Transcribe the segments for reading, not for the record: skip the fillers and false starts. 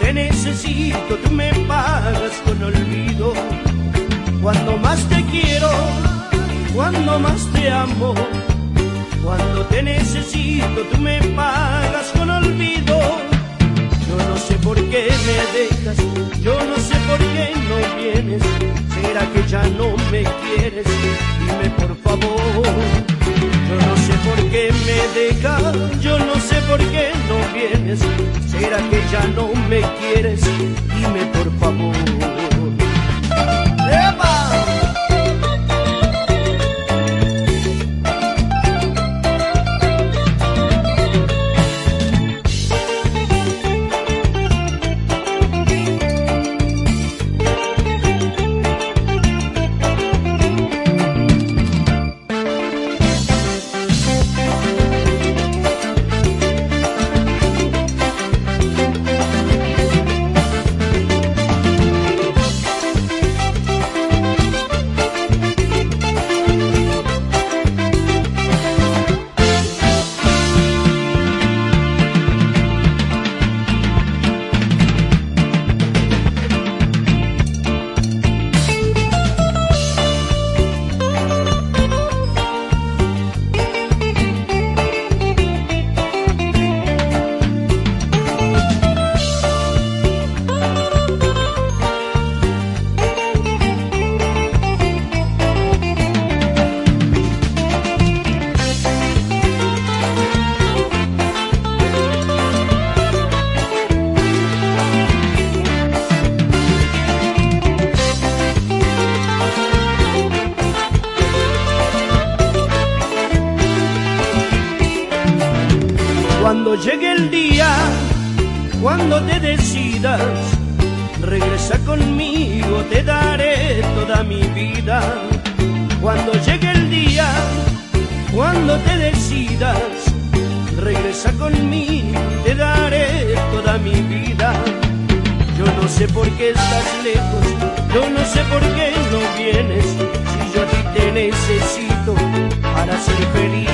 te necesito, tú me pagas con olvido. Cuando más te quiero, cuando más te amo, cuando te necesito, tú me pagas con olvido. Yo no sé por qué me dejas, yo no sé por qué no vienes. ¿Será que ya no me quieres? Dime por favor. Yo no sé por qué me dejas, yo no sé por qué no vienes. ¿Será que ya no me quieres? Dime por favor. ¡Epa! Cuando llegue el día, cuando te decidas, regresa conmigo, te daré toda mi vida. Cuando llegue el día, cuando te decidas, regresa conmigo, te daré toda mi vida. Yo no sé por qué estás lejos, yo no sé por qué no vienes, si yo a ti te necesito para ser feliz.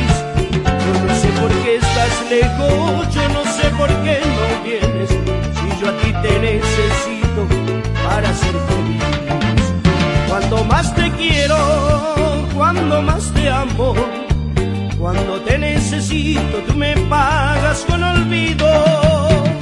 Yo no sé por qué estás lejos, yo no sé por qué no vienes, si yo a ti te necesito para ser feliz. Cuando más te quiero, cuando más te amo, cuando te necesito, tú me pagas con olvido.